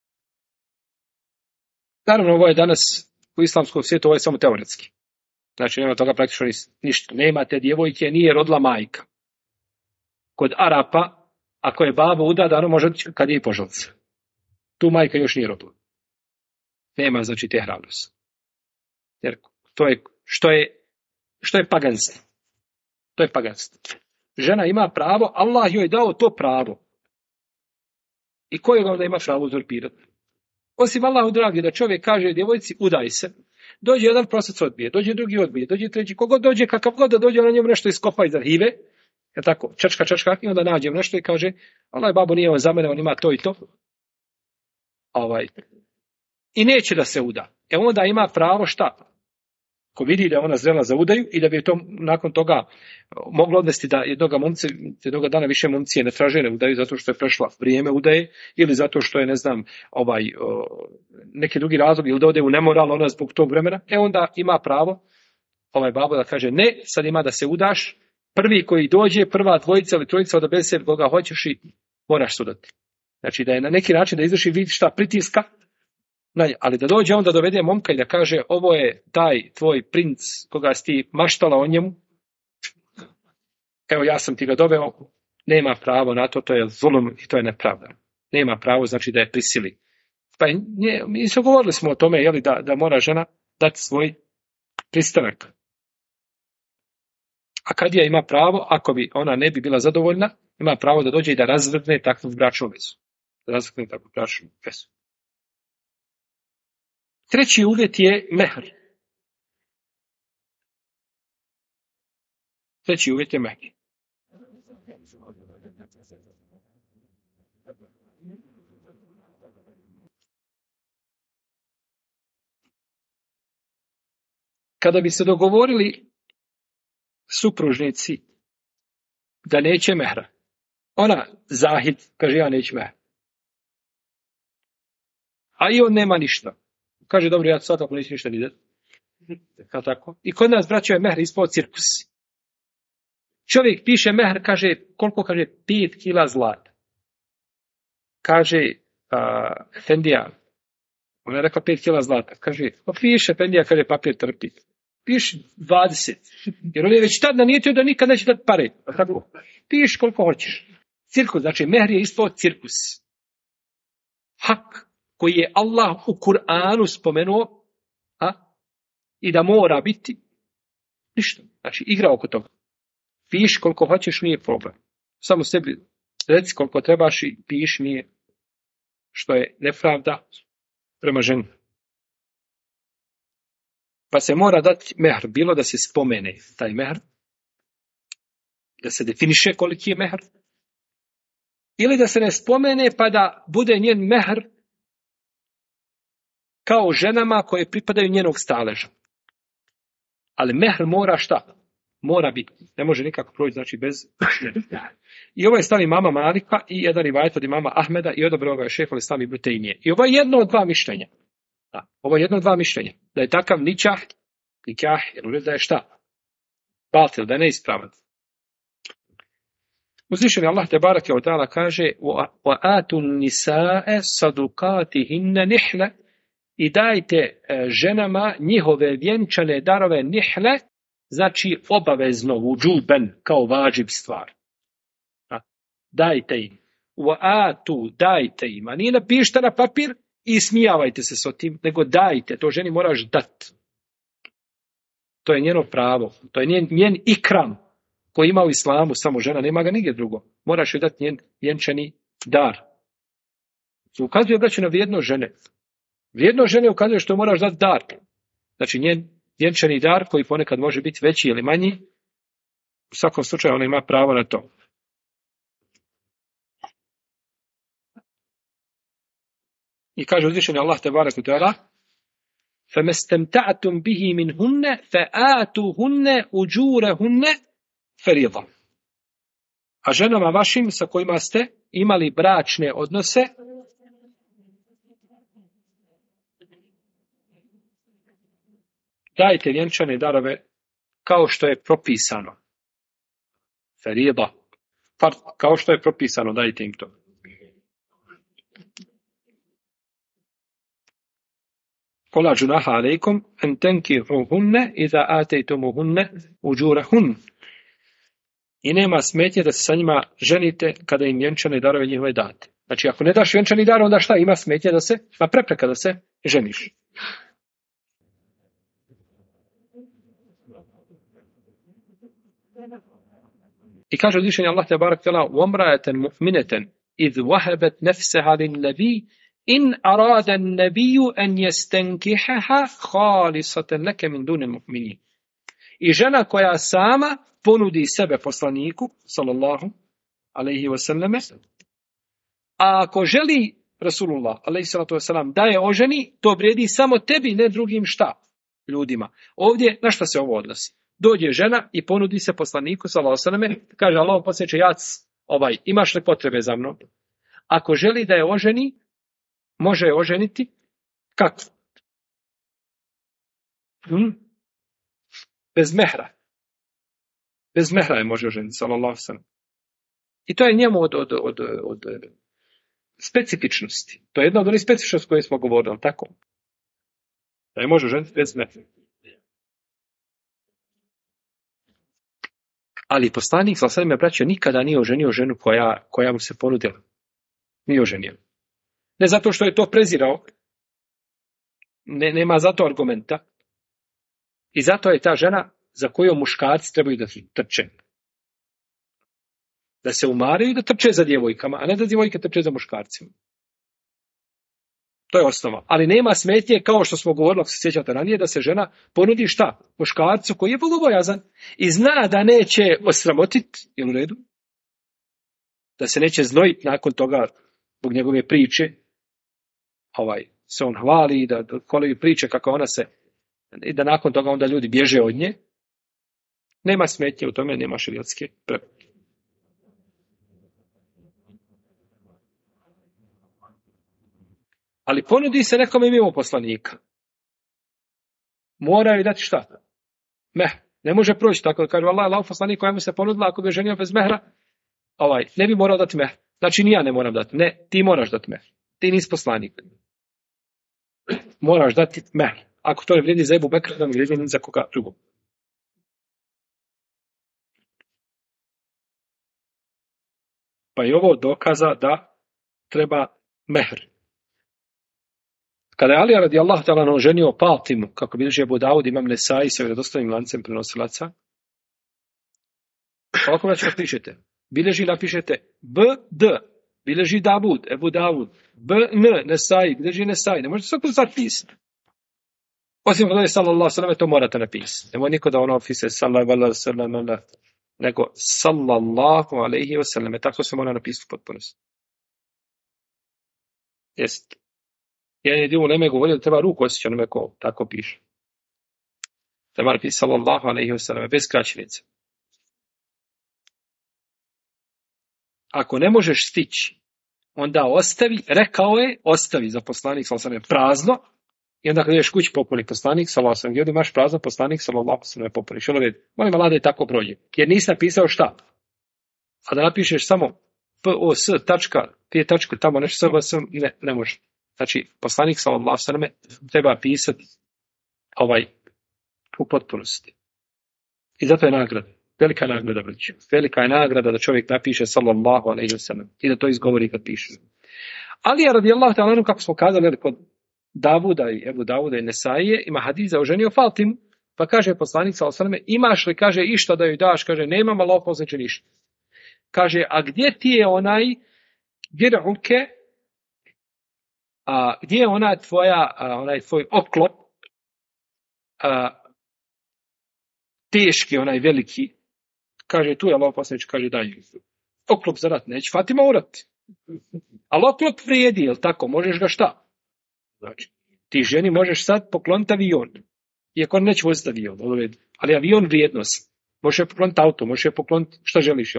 Speaker 1: Naravno, ovo je danas u islamskom svijetu, ovo je samo teoretski. Znači, nema toga praktično ništa. Nema te djevojke, nije rodila majka. Kod Arapa, ako je babo uda, da ono može kad je i požalca. Tu majka još nije rodila. Nema, znači, te hrabrosti. Jer to je, što je paganstvo. To je paganstvo. Žena ima pravo, Allah joj dao to pravo. I ko je onda ima pravo uzurpirati? Osim Allahu dragi, da čovjek kaže djevojci, udaj se. Dođe jedan prosjec odbije, dođe drugi odbije, dođe treći, kogod dođe, kakav god da dođe, na njemu nešto iskopa iz arhive. Je tako, čačka, i onda nađem nešto i kaže, babo nije on za mene, on ima to i to. I neće da se uda. Onda ima pravo šta? Ko vidi da je ona zrela za udaju i da bi je to nakon toga moglo odvesti da jednoga dana više momci je ne traže ne udaju zato što je prešla vrijeme udaje ili zato što je, ne znam, neki drugi razlog ili da ode u nemoral ona zbog tog vremena, onda ima pravo babo da kaže ne, sad ima da se udaš, prvi koji dođe, prva dvojica ili trojica odabere se koga hoćeš i moraš sudati. Znači da je na neki način da izvrši vidi šta pritiska, ali da dođe on da dovede momka i da kaže ovo je taj tvoj princ koga si ti maštala o njemu, evo ja sam ti ga doveo, nema pravo na to, to je zulum i to je nepravda. Nema pravo, znači da je prisili. Pa mi se govorili smo o tome, jeli, da mora žena dati svoj pristanak. A kad je ima pravo, ako bi ona ne bi bila zadovoljna, ima pravo da dođe i da razvrgne takvu bračnu vezu. Treći uvjet je mehr. Kada bi se dogovorili supružnici da neće mehra, ona zahid kaže ja neću mehra, a i on nema ništa. Kaže, dobro, ja sad ako neću ništa vidjeti. Tako. I kod nas, braćo, je mehr ispao cirkus. Čovjek piše mehr, kaže, koliko kaže, 5 kila zlata. Kaže, Fendija, ona je rekla 5 kila zlata. Kaže, pa piše, Fendija, kaže, papir trpi. Piši 20. Jer on je već tad nanijetio da nikad neće dati pare. Tako. Piši koliko hoćeš. Cirkus, znači, mehr je ispao cirkus. Hak koji je Allah u Kur'anu spomenuo, i da mora biti, ništa. Znači, igra oko toga. Piši koliko hoćeš, nije problem. Samo sebi reci koliko trebaš i piši, nije što je nepravda prema ženi. Pa se mora dati mehr, bilo da se spomene taj mehr, da se definiše koliki je mehr, ili da se ne spomene pa da bude njen mehr kao ženama koje pripadaju njenog staleža. Ali mehr mora šta? Mora biti. Ne može nikako proći, znači bez... I ovo je stav imama Malika i jedan rivajet od imama Ahmeda i odabrao ga je šejh al-Islam ibn Tejmije. I ovo je jedno od dva mišljenja. Ovo je jedno od dva mišljenja. Da je takav nikah, jer da je šta? Batil, da je neispravan. Uzvišeni Allah te barake od ta'ala kaže وَآتُ النِّسَاءَ صَدُقَاتِهِنَّ نِحْلَ i dajte ženama njihove vjenčane darove nihle, znači obavezno vudžuben, kao vađib stvar. Dajte im. Dajte im. A nije napišite na papir i smijavajte se s tim, nego dajte. To ženi moraš dati. To je njeno pravo. To je njen ikram koji ima u islamu, samo žena, nema ga nigdje drugo. Moraš joj dati njen vjenčani dar. Ukazuje braću na vrijednost žene. Vrijednost žene ukazuje što moraš dati dar. Znači njen vjenčani dar koji ponekad može biti veći ili manji. U svakom slučaju ona ima pravo na to. I kaže uzvišeni Allah tebarek ve teala فَمَسْتَمْتَعْتُمْ بِهِ مِنْهُنَّ فَآتُوهُنَّ أُجُورَهُنَّ فَرِيضًا. A ženama vašim sa kojima ste imali bračne odnose, dajte vjenčane darove kao što je propisano. Feriba. Kao što je propisano, dajte im to. Kola džunaha alejkum en tenkihuhunne iza atejtumuhunne uđurahun. I nema smetje da se sa njima ženite kada im vjenčane darove njihove date. Znači, ako ne daš vjenčani dar, onda šta? Ima smetje da se, ima prepreka da se ženiš. I kaže uzvišeni Allah te barak tela وَمْرَأَةً مُؤْمِنَةً إِذْ وَهَبَتْ نَفْسَهَا لِلنَّبِيِّ إِنْ أَرَادَ النَّبِيُّ أَنْ يَسْتَنْكِحَهَا خَالِصَةً لَكَ مِنْ دُونِ الْمُؤْمِنِينَ. I žena koja sama ponudi sebe poslaniku, sallallahu alaihi wasallame, a ako želi Rasulullah, alaihi sallatu wasallam, da je oženi, to vrijedi samo tebi, ne drugim šta? ljudima. Ovdje, na što se ovo odnosi? Dođe žena i ponudi se poslaniku, sallallahu alejhi ve selleme, kaže Allahov poslaniče, imaš li potrebe za mnom? Ako želi da je oženi, može je oženiti. Kako? Bez mehra. Bez mehra je može oženiti, sallallahu alejhi ve sellem. I to je njemu od specifičnosti. To je jedna od onih specifičnosti koje smo govorili, tako? Da je može oženiti bez mehra. Ali poslanik, sallallahu alejhi ve sellem, braćo, nikada nije oženio ženu koja mu se ponudila. Nije oženio. Ne zato što je to prezirao, nema zato argumenta. I zato je ta žena za koju muškarci trebaju da trče. Da se umaraju i da trče za djevojkama, a ne da djevojke trče za muškarcima. To je osnova. Ali nema smetnje, kao što smo govorili, ako se sjećate ranije, da se žena ponudi šta? Muškarcu koji je bogobojazan i zna da neće osramotiti, jel u redu? Da se neće znojiti nakon toga zbog njegove priče. Se on hvali i da kolevi priče kako ona se, i da nakon toga onda ljudi bježe od nje. Nema smetnje u tome, nema šerijatske prepreke. Ali ponudi se nekome mimo poslanika. Moraju dati šta? Ne može proći tako da kaže Allah poslanik koja mu se ponudila, ako bi ženio bez mehra, ne bi morao dati mehr. Znači ni ja ne moram dati. Ne, ti moraš dati mehr. Ti nisi poslanik. Moraš dati mehr. Ako to ne vrijedi za Ebu Bekra, da ne vrijedi ni za koga drugog. Pa je ovo dokaza da treba mehr. Kada je Ali radijallahu ta'ala oženio Fatimu, kako bilježi Ebu Davud, imam Nesai sa vjerodostojnim lancem prenosilaca, ovako već pišete. Bilježi napišete B.D. Bilježi Davud, Ebu Davud. B.N. Nesai, bilježi Nesai. Ne možete svako sad pisati. Osim kada je sallallahu alejhi ve sellem, to morate napisati. Nemoj niko da ono piše sallallahu alejhi ve sellem, nego sallallahu alejhi ve sellem. Tako se mora napisati potpuno. Jeste. Jedan je dio u Leme govorio da treba ruku osjeća onome ko tako piše. Treba napisati sallallahu alejhi ve sellem, bez skraćenice. Ako ne možeš stići, onda ostavi za poslanik sallallahu alejhi ve sellem prazno, i onda kad ideš kući popuni poslanik sallallahu alejhi ve sellem, gdje imaš prazno poslanik sallallahu alejhi ve sellem popuniš. Molim Allah da je tako prođe. Jer nisi napisao šta? A da napišeš samo POS tačka, prije tačka tamo nešto ne može. Znači, poslanik sallallahu alejhi ve sellem treba pisati u potpunosti. I zato je nagrada. Velika nagrada, braćo. Velika je nagrada da čovjek napiše sallallahu alejhi ve sellem i da to izgovori kad piše. Ali je radijallahu ta'ala, kako smo kazali kod Davuda i Ebu Davuda i Nesaije, ima hadis da oženio Fatimu, pa kaže poslanik sallallahu alejhi ve sellem, imaš li, kaže, išta da joj daš? Kaže, nemam, Allah poslaniče ništa. Kaže, a gdje ti je onaj dir'uke, gdje je onaj tvoj oklop, teški, onaj veliki? Kaže, tu je Allah poslaniče, kaže, daj. Oklop za rat, neće Fatima urati. Ali oklop vrijedi, jel tako? Možeš ga šta? Znači, ti ženi možeš sad pokloniti avion. Iako on neće voziti avion, ali avion vrijednost. Možeš je pokloniti auto, možeš je pokloniti šta želiš,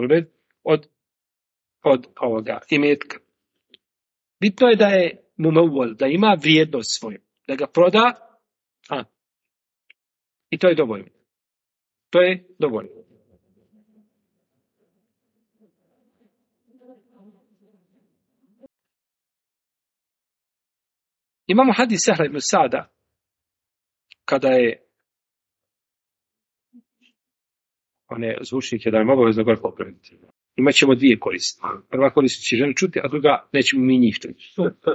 Speaker 1: od ovoga imetka. Bitno je da je mumawwal, da ima vrijednost svoju, da ga proda, i to je dovoljno. To je dovoljno. Imamo hadis Sehla ibn Sada, kada je zvučnik je da je obavezno gore popraviti. Imaćemo dvije koristi. Prva korist će žena čuti, a druga nećemo mi njih čuti.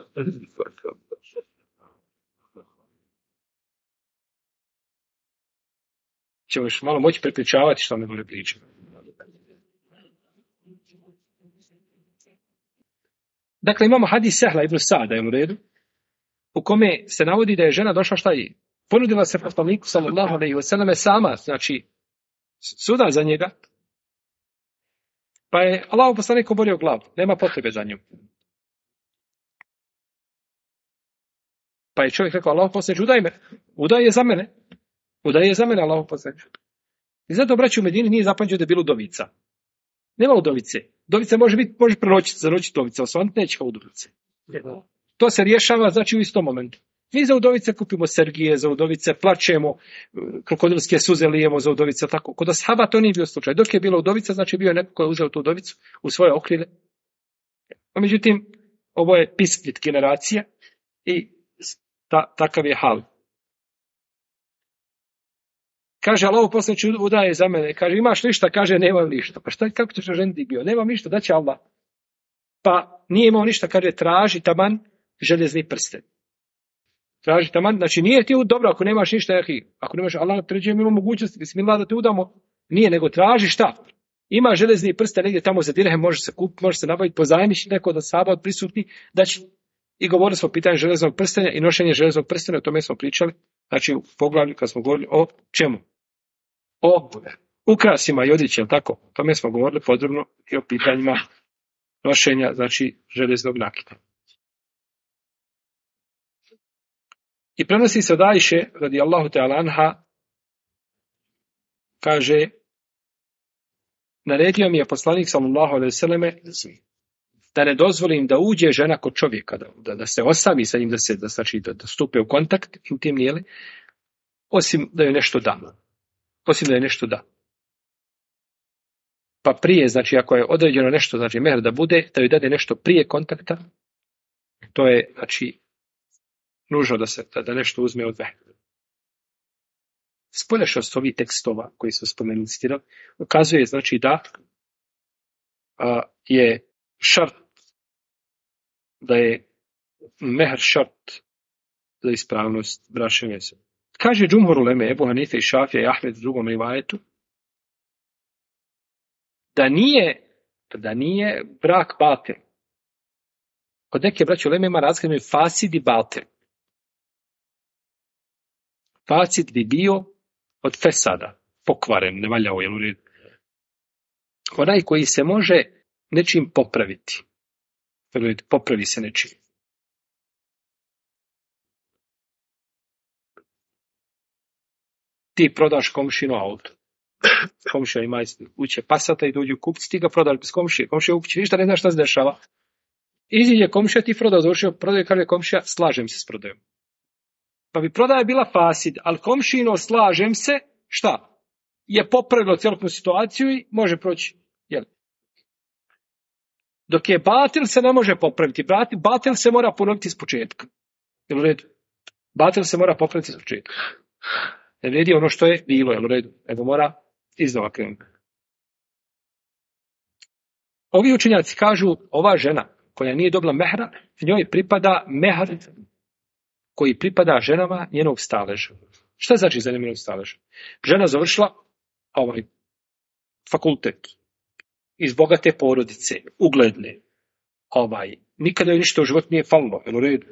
Speaker 1: Ćemo još malo moći prepričavati što ne bude pričati. Dakle, imamo hadis Sehla ibn Sada, je u redu, u kome se navodi da je žena došla šta je? Ponudila se poslaniku sallallahu alejhi ve selleme sama, znači suda za njega. Pa je Allahov poslanik oborio glavu, nema potrebe za njom. Pa je čovjek rekao, Allahov poslanik, udaj je za mene. Udaje za mene Allahov poslanik. I zato, braći, u Medini nije zapamćeno da je bilo udovica. Nema udovice. Udovica može proročiti, zaročiti udovice, osvaniti neće kao udovice. To se rješava, znači, u istom momentu. Mi za udovice kupimo sergije, za udovice plačemo, krokodilske suze lijemo za udovice, tako. Kod ashaba to nije bio slučaj. Dok je bila udovica, znači bio je neko ko je uzeo tu udovicu u svoje okrilje. A međutim, ovo je piskvit generacija i takav je hal. Kaže, Allah poslanici udaje za mene. Kaže, imaš ništa? Kaže, nemam ništa. Pa šta, kako ćeš ženiti bio? Nemam ništa, da će Allah. Pa nije imao ništa, kaže, traži taman željezni prsten. Traži taman, znači nije ti dobro ako nemaš ništa, ako nemaš, Allah tređe ima mogućnosti, bismillah da te udamo. Nije, nego traži šta? Ima železni prsten negdje tamo za dirhem, može se kupiti, može se nabaviti, pozajmiš neko da sahaba od prisutni, da će. I govorili smo o pitanju železnog prstenja i nošenje železnog prstenja, o tome smo pričali, znači u poglavlju kad smo govorili o čemu? O ukrasima i odjeći, tako? O tome smo govorili podrobno i o pitanjima nošenja, znači železnog nakita. I prenosi se od Ajše, radijallahu ta'ala anha, kaže, naredio mi je poslanik sallallahu alejhi ve selleme da ne dozvolim da uđe žena kod čovjeka, da se ostavi sa njim, da stupe u kontakt intimni, jeli, osim da joj nešto da. Pa prije, znači ako je određeno nešto, znači mehr da bude, da joj dade nešto prije kontakta, to je, znači, nužno da nešto uzme od mehra. Spoljašnost ovih tekstova koji su spomenuli, ukazuje, znači, da je šart, da je mehr šart za ispravnost bračne veze. Kaže džumhur uleme, Ebu Hanife i Šafija i Ahmed u drugom rivajetu, da nije brak batil. Kod neke braće uleme ima razgled među fasid i batil. Fasid bi bio od fesada, pokvaren, ne valjao, jel u redu. Onaj koji se može nečim popraviti. Popravi se nečim. Ti prodaš komšinu auto. Komšija ima uće Passata i dođu kupci, ti ga prodaš bez komšije. Komšija u kući ništa ne zna šta se dešava. Iziđe komšija, ti prodao, završio prodaju, kaže komšija, slažem se s prodajom. Pa bi prodaja bila fasid, ali komšino slažem se, šta? Je popravilo cjelokupnu situaciju i može proći. Jel? Dok je batil se ne može popraviti. Batil se mora ponoviti iz početka. Jel u redu? Batil se mora popraviti iz početka. Ne vredi ono što je bilo, jel u redu? Evo mora iznova krenuti. Ovi učenjaci kažu, ova žena koja nije dobila mehra, njoj pripada mehr koji pripada ženama njenog staleža. Šta znači za njenog staleža? Žena završila fakultet iz bogate porodice, ugledne, nikada joj ništa u životu nije falilo, jel u redu?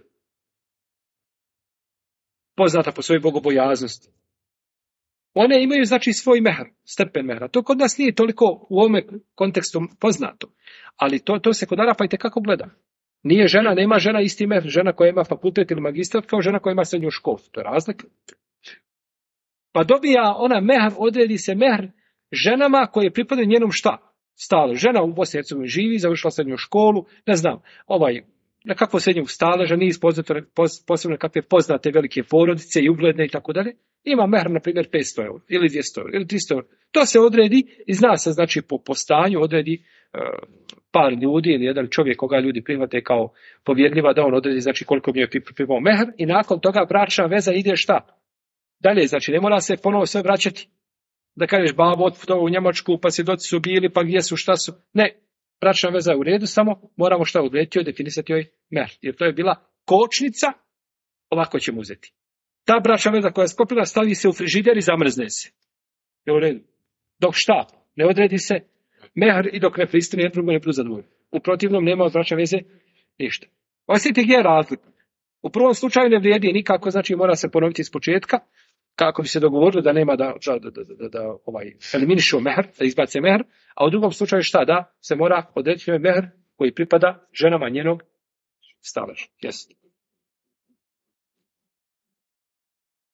Speaker 1: Poznata po svojoj bogobojaznosti. One imaju, znači, svoj mehr, stepen mehra. To kod nas nije toliko u ovome kontekstu poznato, ali to se kod Arapa itekako gleda. Nije žena, nema žena isti mehr, žena koja ima fakultet ili magistrat kao žena koja ima srednju školu. To je razlika. Pa dobija ona mehr, odredi se mehr ženama koje pripadaju njenom šta? Stale. Žena u Bosni i Hercegovini živi, završila srednju školu, ne znam, na kakvo srednjeg staleža, nije posebno kakve poznate velike porodice i ugledne i tako dalje. Ima mehr, na primjer, 500 € ili 200 € ili 300 €. To se odredi i zna se, znači, po stanju odredi par ljudi ili jedan čovjek koga ljudi prihvate kao povjerljiva da on odredi, znači, koliko bi joj pripremao mehr i nakon toga bračna veza ide šta? Dalje, znači, ne mora se ponovo sve vraćati. Da kažeš, babo, otputovao u Njemačku, pa svjedoci su bili, pa gdje su, šta su. Ne, bračna veza je u redu, samo moramo šta odrediti joj, definisati joj mehr. Jer to je bila kočnica, ovako ćemo uzeti. Ta bračna veza koja je sklopila stavi se u frižider i zamrzne se. Je u redu. Dok šta? Ne odredi se mehr i dok ne pristane, jedno drugo ne budu zadovoljni. U protivnom nema od bračne veze ništa. Osjetite gdje je razlika. U prvom slučaju ne vrijedi nikako, znači mora se ponoviti iz početka, kako bi se dogovorili da nema da eliminišu mehr, da izbace mehr, a u drugom slučaju šta? Da se mora odrediti mehr koji pripada ženama njenog staleža. Jeste.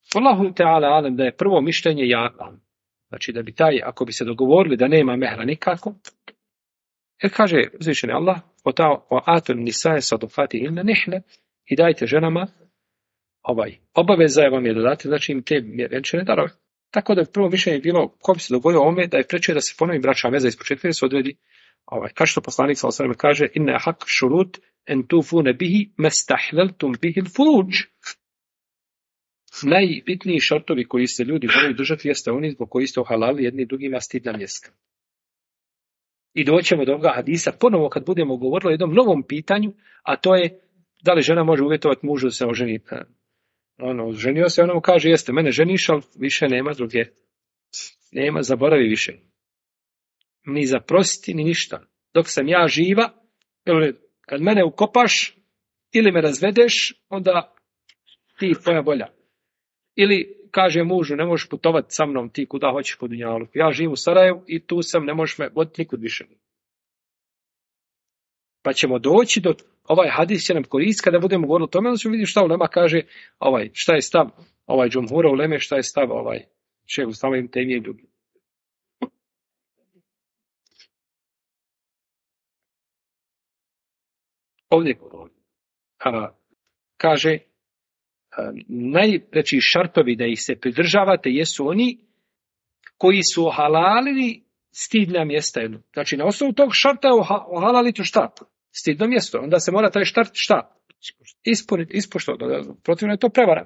Speaker 1: Allahu Teala alem da je prvo mišljenje jako. Znači da bi taj, ako bi se dogovorili da nema mehra nikako, jer kaže uzvišeni Allah, o atun nisaje sadufati ilna nihle, i dajte ženama, obaveza je vam je da date, znači im te vjenčane darove. Tako da je prvo mišljenje bilo, ko bi se dogovorio ovome, da je preče da se ponovi bračna veza iz početka, da se odredi, kao što poslanik sallallahu alejhi ve sellem kaže, inna hak šurut en tufune bihi mestahlaltum bihi furuđ. Najbitniji šartovi koji se ljudi moraju držati jeste oni zbog koji ste uhalali jedni drugima stidna mjesta. I doćemo do ovoga hadisa ponovo kad budemo govorili o jednom novom pitanju, a to je da li žena može uvjetovati mužu da se oženi. Ženio se, ono mu kaže, jeste, mene ženiš, ali više nema druge. Nema, zaboravi više. Ni zaprositi, ni ništa. Dok sam ja živa, kad mene ukopaš ili me razvedeš, onda ti tvoja bolja. Ili kaže mužu, ne možeš putovati sa mnom ti kuda hoćeš po dunjalu. Ja živim u Sarajevu i tu sam, ne možeš me voditi nikud više. Pa ćemo doći do, ovaj hadis će nam koristiti kada budemo govorili o tome, onda ćemo vidjeti šta ulema kaže, šta je stav džumhura uleme, šta je stav šejh Islama ibn Tejmije i drugi. Ovdje kaže, najpreći šartovi da ih se pridržavate jesu oni koji su ohalalili stidna mjesta jedno. Znači, na osnovu tog šarta ohalaliti šta? Stidno mjesto. Onda se mora taj šart šta? Ispuniti, ispoštovati. Protivno je to prevara.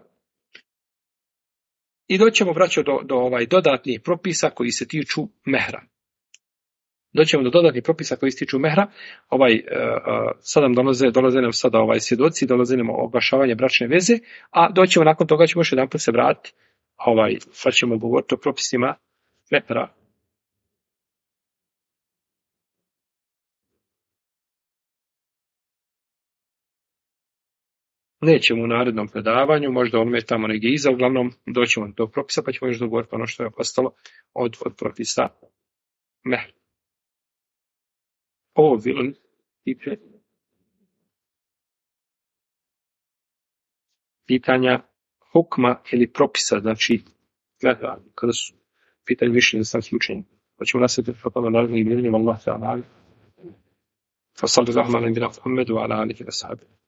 Speaker 1: I doćemo, braćo, do dodatnih propisa koji se tiču mehra. Doćemo do dodatnih propisa koji se tiču mehra. Sad nam dolaze nam sada svjedoci, dolaze nam oglašavanje bračne veze, a doćemo nakon toga ćemo još jedan put se vratiti. Sad ćemo govoriti o propisima mehra. Nećemo u narednom predavanju, možda on tamo negdje iza, uglavnom doćemo do tog propisa, pa ćemo još dogovoriti ono što je ostalo od propisa mehra. Ovo bilo tiče pitanja hukma ili propisa, znači kada su pitanje više za stanski učenje. Pa ćemo nastaviti o tome naravno i miljenjem Allah ta'ala. Fa sallallahu ala nabina Muhammedu wa ala alihi wa sahbihi.